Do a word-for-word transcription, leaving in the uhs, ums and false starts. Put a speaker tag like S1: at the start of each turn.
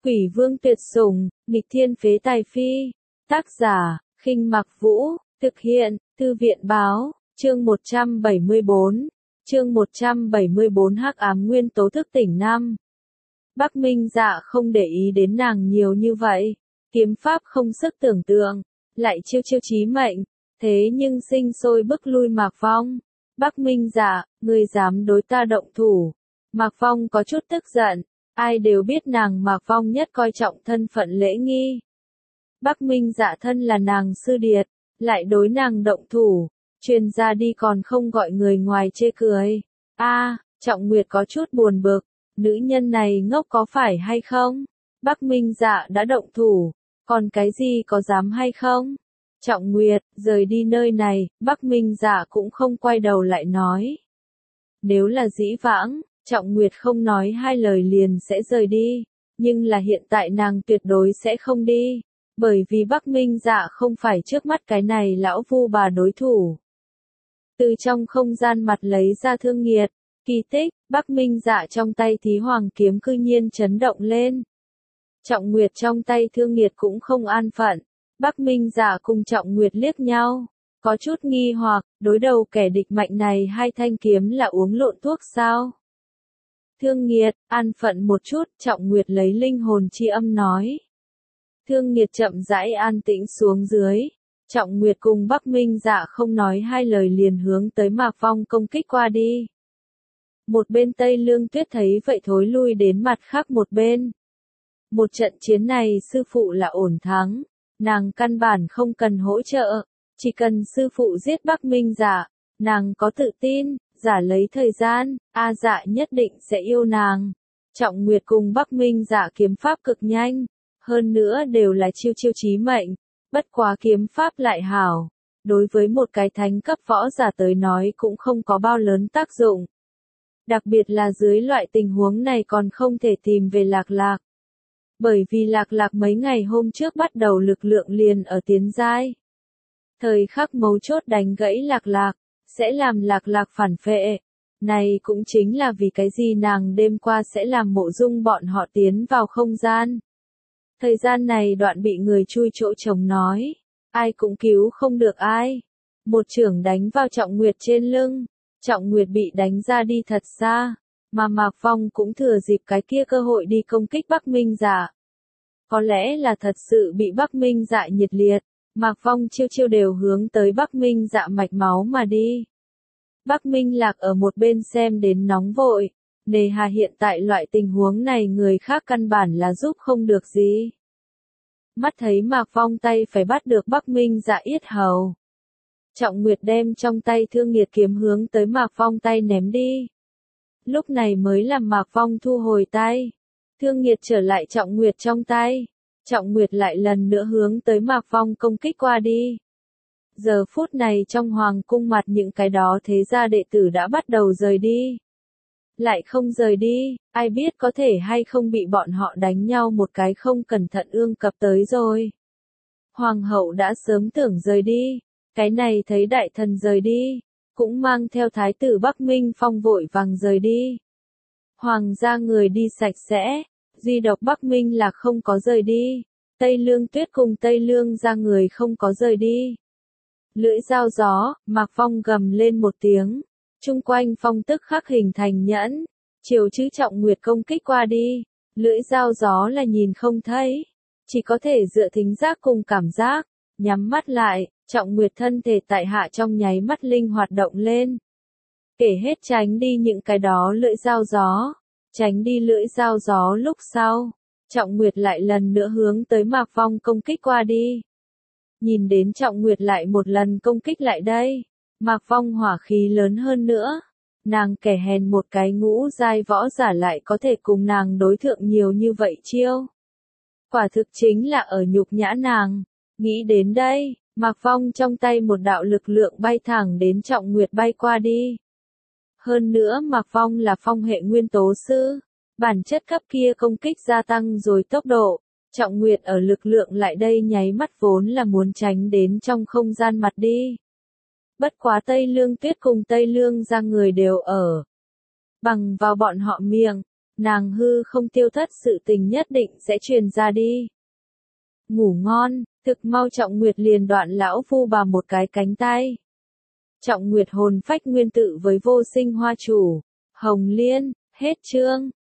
S1: Quỷ vương tuyệt sủng, nghịch thiên phế tài phi. Tác giả, Khinh Mặc Vũ, thực hiện, Thư viện báo, chương một trăm bảy mươi bốn. Chương một trăm bảy mươi bốn Hắc ám nguyên tố thức tỉnh năm. Bắc Minh Dạ không để ý đến nàng nhiều như vậy, kiếm pháp không sức tưởng tượng, lại chiêu chiêu chí mệnh, thế nhưng sinh sôi bức lui Mạc Phong. Bắc Minh Dạ, ngươi dám đối ta động thủ? Mạc Phong có chút tức giận, ai đều biết nàng Mạc Phong nhất coi trọng thân phận lễ nghi. Bắc Minh Dạ thân là nàng sư điệt, lại đối nàng động thủ, truyền ra đi còn không gọi người ngoài chê cười. A, Trọng Nguyệt có chút buồn bực, nữ nhân này ngốc có phải hay không? Bắc Minh Dạ đã động thủ, còn cái gì có dám hay không? Trọng Nguyệt, rời đi nơi này, Bắc Minh Dạ cũng không quay đầu lại nói. Nếu là dĩ vãng, Trọng Nguyệt không nói hai lời liền sẽ rời đi, nhưng là hiện tại nàng tuyệt đối sẽ không đi, bởi vì Bắc Minh Dạ không phải trước mắt cái này lão vu bà đối thủ. Từ trong không gian mặt lấy ra thương nghiệt, kỳ tích, Bắc Minh Dạ trong tay Thí Hoàng kiếm cư nhiên chấn động lên. Trọng Nguyệt trong tay thương nghiệt cũng không an phận, Bắc Minh Dạ cùng Trọng Nguyệt liếc nhau, có chút nghi hoặc, đối đầu kẻ địch mạnh này hai thanh kiếm là uống lộn thuốc sao? Thương nghiệt, an phận một chút, Trọng Nguyệt lấy linh hồn chi âm nói. Thương nghiệt chậm rãi an tĩnh xuống dưới, Trọng Nguyệt cùng Bắc Minh Dạ không nói hai lời liền hướng tới Mạc Phong công kích qua đi. Một bên Tây Lương Tuyết thấy vậy thối lui đến mặt khác một bên. Một trận chiến này sư phụ là ổn thắng, nàng căn bản không cần hỗ trợ, chỉ cần sư phụ giết Bắc Minh Dạ, nàng có tự tin, giả lấy thời gian, A Dạ nhất định sẽ yêu nàng. Trọng Nguyệt cùng Bắc Minh Dạ kiếm pháp cực nhanh, hơn nữa đều là chiêu chiêu chí mệnh, bất quá kiếm pháp lại hảo, đối với một cái thánh cấp võ giả tới nói cũng không có bao lớn tác dụng. Đặc biệt là dưới loại tình huống này còn không thể tìm về Lạc Lạc. Bởi vì Lạc Lạc mấy ngày hôm trước bắt đầu lực lượng liền ở tiến giai. Thời khắc mấu chốt đánh gãy Lạc Lạc, sẽ làm Lạc Lạc phản phệ. Này cũng chính là vì cái gì nàng đêm qua sẽ làm Mộ Dung bọn họ tiến vào không gian. Thời gian này đoạn bị người chui chỗ trống nói, ai cũng cứu không được ai. Một chưởng đánh vào Trọng Nguyệt trên lưng, Trọng Nguyệt bị đánh ra đi thật xa, mà Mạc Phong cũng thừa dịp cái kia cơ hội đi công kích Bắc Minh Dạ. Có lẽ là thật sự bị Bắc Minh Dạ nhiệt liệt, Mạc Phong chiêu chiêu đều hướng tới Bắc Minh Dạ mạch máu mà đi. Bắc Minh Lạc ở một bên xem đến nóng vội, nề hà hiện tại loại tình huống này người khác căn bản là giúp không được gì. Mắt thấy Mạc Phong tay phải bắt được Bắc Minh Dạ yết hầu. Trọng Nguyệt đem trong tay thương nghiệt kiếm hướng tới Mạc Phong tay ném đi. Lúc này mới làm Mạc Phong thu hồi tay. Thương nghiệt trở lại Trọng Nguyệt trong tay. Trọng Nguyệt lại lần nữa hướng tới Mạc Phong công kích qua đi. Giờ phút này trong hoàng cung mặt những cái đó thế gia đệ tử đã bắt đầu rời đi. Lại không rời đi, ai biết có thể hay không bị bọn họ đánh nhau một cái không cẩn thận ương cập tới rồi. Hoàng hậu đã sớm tưởng rời đi, cái này thấy đại thần rời đi, cũng mang theo thái tử Bắc Minh Phong vội vàng rời đi. Hoàng gia người đi sạch sẽ, duy độc Bắc Minh là không có rời đi, Tây Lương Tuyết cùng Tây Lương gia người không có rời đi. Lưỡi dao gió, Mạc Phong gầm lên một tiếng, chung quanh phong tức khắc hình thành nhẫn, chiều chữ Trọng Nguyệt công kích qua đi, lưỡi dao gió là nhìn không thấy, chỉ có thể dựa thính giác cùng cảm giác, nhắm mắt lại, Trọng Nguyệt thân thể tại hạ trong nháy mắt linh hoạt động lên. Kể hết tránh đi những cái đó lưỡi dao gió, tránh đi lưỡi dao gió lúc sau, Trọng Nguyệt lại lần nữa hướng tới Mạc Phong công kích qua đi. Nhìn đến Trọng Nguyệt lại một lần công kích lại đây, Mạc Phong hỏa khí lớn hơn nữa, nàng kẻ hèn một cái ngũ giai võ giả lại có thể cùng nàng đối thượng nhiều như vậy chiêu. Quả thực chính là ở nhục nhã nàng, nghĩ đến đây, Mạc Phong trong tay một đạo lực lượng bay thẳng đến Trọng Nguyệt bay qua đi. Hơn nữa Mạc Phong là phong hệ nguyên tố sư, bản chất cấp kia công kích gia tăng rồi tốc độ. Trọng Nguyệt ở lực lượng lại đây nháy mắt vốn là muốn tránh đến trong không gian mặt đi. Bất quá Tây Lương Tuyết cùng Tây Lương gia người đều ở. Bằng vào bọn họ miệng, nàng hư không tiêu thất sự tình nhất định sẽ truyền ra đi. Ngủ ngon, thực mau Trọng Nguyệt liền đoạn lão phu bà một cái cánh tay. Trọng Nguyệt hồn phách nguyên tự với vô sinh hoa chủ, Hồng Liên, hết chương.